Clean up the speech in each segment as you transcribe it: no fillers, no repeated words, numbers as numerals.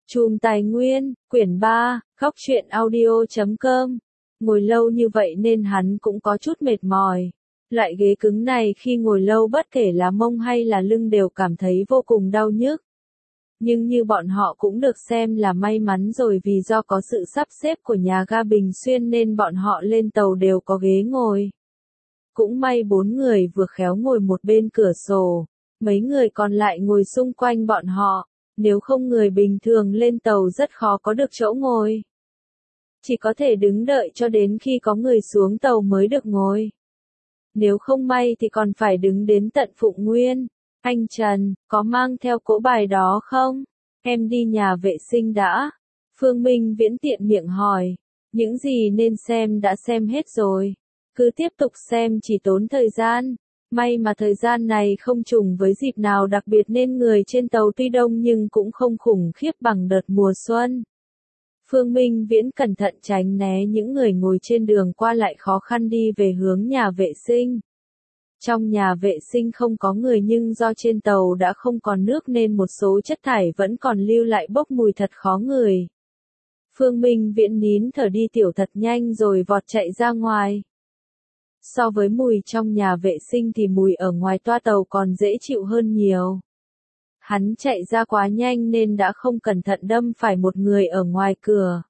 Chùm Tài Nguyên, quyển 3, Góc truyện audio.com. Ngồi lâu như vậy nên hắn cũng có chút mệt mỏi. Loại ghế cứng này khi ngồi lâu bất kể là mông hay là lưng đều cảm thấy vô cùng đau nhức. Nhưng như bọn họ cũng được xem là may mắn rồi, vì do có sự sắp xếp của nhà ga Bình Xuyên nên bọn họ lên tàu đều có ghế ngồi. Cũng may 4 người vừa khéo ngồi một bên cửa sổ, mấy người còn lại ngồi xung quanh bọn họ. Nếu không người bình thường lên tàu rất khó có được chỗ ngồi. Chỉ có thể đứng đợi cho đến khi có người xuống tàu mới được ngồi. Nếu không may thì còn phải đứng đến tận Phụng Nguyên. Anh Trần, có mang theo cỗ bài đó không? Em đi nhà vệ sinh đã. Phương Minh Viễn tiện miệng hỏi. Những gì nên xem đã xem hết rồi. Cứ tiếp tục xem chỉ tốn thời gian. May mà thời gian này không trùng với dịp nào đặc biệt nên người trên tàu tuy đông nhưng cũng không khủng khiếp bằng đợt mùa xuân. Phương Minh Viễn cẩn thận tránh né những người ngồi trên đường qua lại khó khăn đi về hướng nhà vệ sinh. Trong nhà vệ sinh không có người nhưng do trên tàu đã không còn nước nên một số chất thải vẫn còn lưu lại bốc mùi thật khó ngửi. Phương Minh Viễn nín thở đi tiểu thật nhanh rồi vọt chạy ra ngoài. So với mùi trong nhà vệ sinh thì mùi ở ngoài toa tàu còn dễ chịu hơn nhiều. Hắn chạy ra quá nhanh nên đã không cẩn thận đâm phải một người ở ngoài cửa.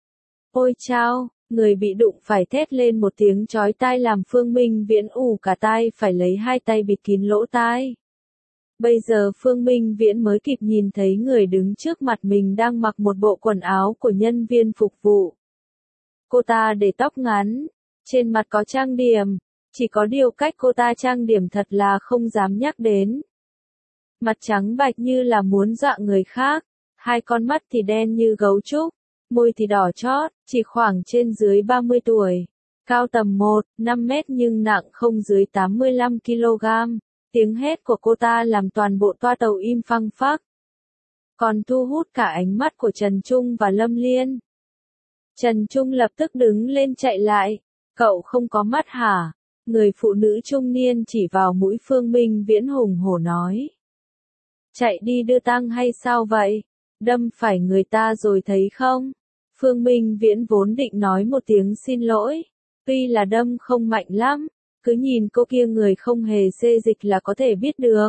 Ôi chao, người bị đụng phải thét lên một tiếng chói tai làm Phương Minh Viễn ù cả tai, phải lấy hai tay bịt kín lỗ tai. Bây giờ Phương Minh Viễn mới kịp nhìn thấy người đứng trước mặt mình đang mặc một bộ quần áo của nhân viên phục vụ. Cô ta để tóc ngắn. Trên mặt có trang điểm, chỉ có điều cách cô ta trang điểm thật là không dám nhắc đến. Mặt trắng bạch như là muốn dọa người khác, hai con mắt thì đen như gấu trúc, môi thì đỏ chót, chỉ khoảng trên dưới 30 tuổi, cao tầm 1,5 mét nhưng nặng không dưới 85 kg. Tiếng hét của cô ta làm toàn bộ toa tàu im phăng phắc. Còn thu hút cả ánh mắt của Trần Trung và Lâm Liên. Trần Trung lập tức đứng lên chạy lại. Cậu không có mắt hả? Người phụ nữ trung niên chỉ vào mũi Phương Minh Viễn hùng hổ nói. Chạy đi đưa tang hay sao vậy? Đâm phải người ta rồi thấy không? Phương Minh Viễn vốn định nói một tiếng xin lỗi. Tuy là đâm không mạnh lắm, cứ nhìn cô kia người không hề xê dịch là có thể biết được.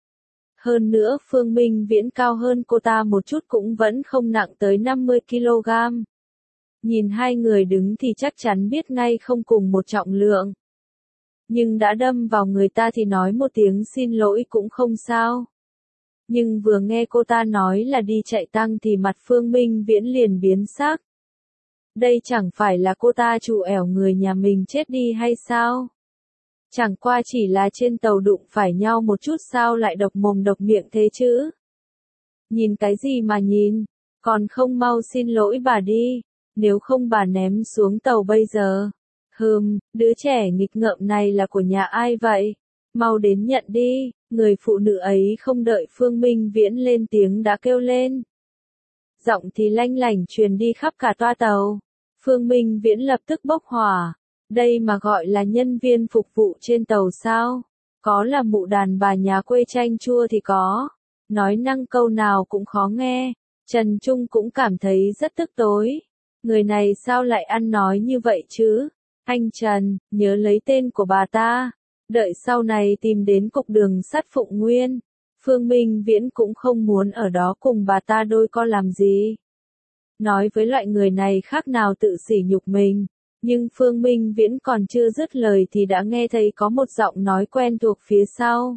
Hơn nữa Phương Minh Viễn cao hơn cô ta một chút cũng vẫn không nặng tới 50 kg. Nhìn hai người đứng thì chắc chắn biết ngay không cùng một trọng lượng. Nhưng đã đâm vào người ta thì nói một tiếng xin lỗi cũng không sao. Nhưng vừa nghe cô ta nói là đi chạy tang thì mặt Phương Minh Viễn liền biến sắc. Đây chẳng phải là cô ta trù ẻo người nhà mình chết đi hay sao? Chẳng qua chỉ là trên tàu đụng phải nhau một chút sao lại độc mồm độc miệng thế chứ? Nhìn cái gì mà nhìn, còn không mau xin lỗi bà đi. Nếu không bà ném xuống tàu bây giờ. Đứa trẻ nghịch ngợm này là của nhà ai vậy? Mau đến nhận đi. Người phụ nữ ấy không đợi Phương Minh Viễn lên tiếng đã kêu lên. Giọng thì lanh lảnh truyền đi khắp cả toa tàu. Phương Minh Viễn lập tức bốc hỏa. Đây mà gọi là nhân viên phục vụ trên tàu sao? Có là mụ đàn bà nhà quê chanh chua thì có. Nói năng câu nào cũng khó nghe. Trần Trung cũng cảm thấy rất tức tối. Người này sao lại ăn nói như vậy chứ? Anh Trần, nhớ lấy tên của bà ta. Đợi sau này tìm đến cục đường sắt Phụng Nguyên. Phương Minh Viễn cũng không muốn ở đó cùng bà ta đôi co làm gì. Nói với loại người này khác nào tự sỉ nhục mình. Nhưng Phương Minh Viễn còn chưa dứt lời thì đã nghe thấy có một giọng nói quen thuộc phía sau.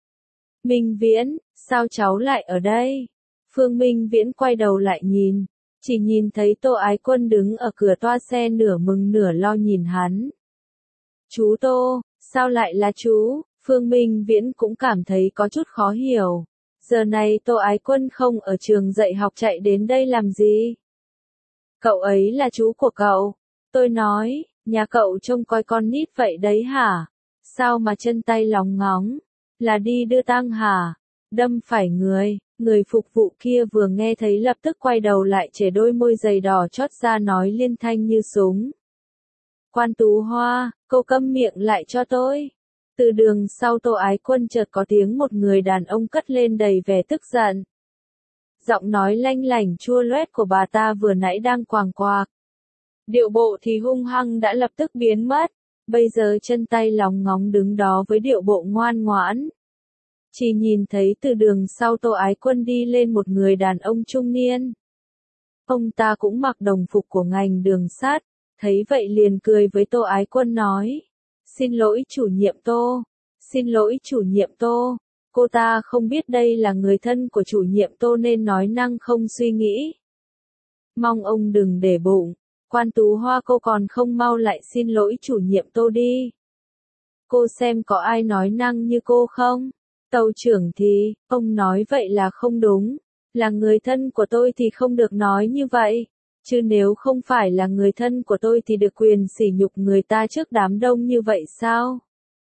Minh Viễn, sao cháu lại ở đây? Phương Minh Viễn quay đầu lại nhìn. Chỉ nhìn thấy Tô Ái Quân đứng ở cửa toa xe nửa mừng nửa lo nhìn hắn. Chú Tô, sao lại là chú? Phương Minh Viễn cũng cảm thấy có chút khó hiểu. Giờ này Tô Ái Quân không ở trường dạy học chạy đến đây làm gì? Cậu ấy là chú của cậu. Tôi nói, nhà cậu trông coi con nít vậy đấy hả? Sao mà chân tay lóng ngóng? Là đi đưa tang hả? Đâm phải người. Người phục vụ kia vừa nghe thấy lập tức quay đầu lại chẻ đôi môi dày đỏ chót ra nói liên thanh như súng. Quan Tú Hoa, cô câm miệng lại cho tôi. Từ đường sau Tô Ái Quân chợt có tiếng một người đàn ông cất lên đầy vẻ tức giận. Giọng nói lanh lảnh chua loét của bà ta vừa nãy đang quàng quạc. Điệu bộ thì hung hăng đã lập tức biến mất, bây giờ chân tay lóng ngóng đứng đó với điệu bộ ngoan ngoãn. Chỉ nhìn thấy từ đường sau Tô Ái Quân đi lên một người đàn ông trung niên. Ông ta cũng mặc đồng phục của ngành đường sắt, thấy vậy liền cười với Tô Ái Quân nói. Xin lỗi chủ nhiệm Tô, xin lỗi chủ nhiệm Tô, cô ta không biết đây là người thân của chủ nhiệm Tô nên nói năng không suy nghĩ. Mong ông đừng để bụng, Quan Tú Hoa cô còn không mau lại xin lỗi chủ nhiệm Tô đi. Cô xem có ai nói năng như cô không? Tàu trưởng thì, ông nói vậy là không đúng. Là người thân của tôi thì không được nói như vậy. Chứ nếu không phải là người thân của tôi thì được quyền sỉ nhục người ta trước đám đông như vậy sao?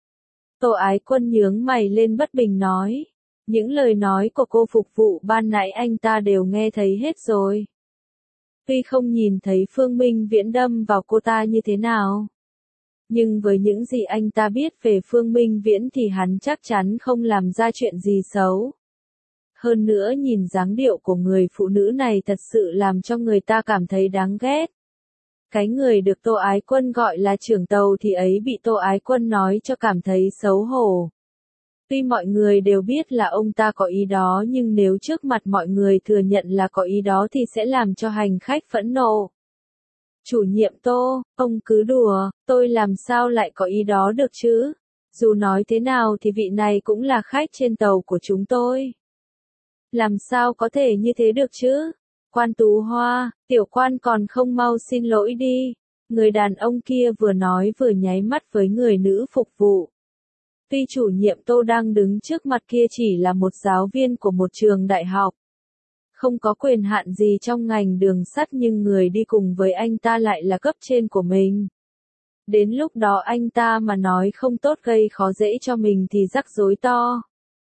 Tô Ái Quân nhướng mày lên bất bình nói. Những lời nói của cô phục vụ ban nãy anh ta đều nghe thấy hết rồi. Tuy không nhìn thấy Phương Minh Viễn đâm vào cô ta như thế nào. Nhưng với những gì anh ta biết về Phương Minh Viễn thì hắn chắc chắn không làm ra chuyện gì xấu. Hơn nữa nhìn dáng điệu của người phụ nữ này thật sự làm cho người ta cảm thấy đáng ghét. Cái người được Tô Ái Quân gọi là trưởng tàu thì ấy bị Tô Ái Quân nói cho cảm thấy xấu hổ. Tuy mọi người đều biết là ông ta có ý đó nhưng nếu trước mặt mọi người thừa nhận là có ý đó thì sẽ làm cho hành khách phẫn nộ. Chủ nhiệm Tô, ông cứ đùa, tôi làm sao lại có ý đó được chứ? Dù nói thế nào thì vị này cũng là khách trên tàu của chúng tôi. Làm sao có thể như thế được chứ? Quan Tú Hoa, tiểu quan còn không mau xin lỗi đi. Người đàn ông kia vừa nói vừa nháy mắt với người nữ phục vụ. Tuy chủ nhiệm Tô đang đứng trước mặt kia chỉ là một giáo viên của một trường đại học. Không có quyền hạn gì trong ngành đường sắt nhưng người đi cùng với anh ta lại là cấp trên của mình. Đến lúc đó anh ta mà nói không tốt gây khó dễ cho mình thì rắc rối to.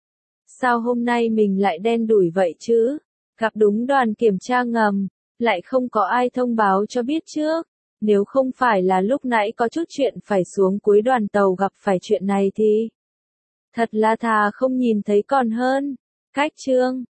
Sao hôm nay mình lại đen đủi vậy chứ? Gặp đúng đoàn kiểm tra ngầm, lại không có ai thông báo cho biết trước. Nếu không phải là lúc nãy có chút chuyện phải xuống cuối đoàn tàu gặp phải chuyện này thì thật là thà không nhìn thấy còn hơn. Cách chương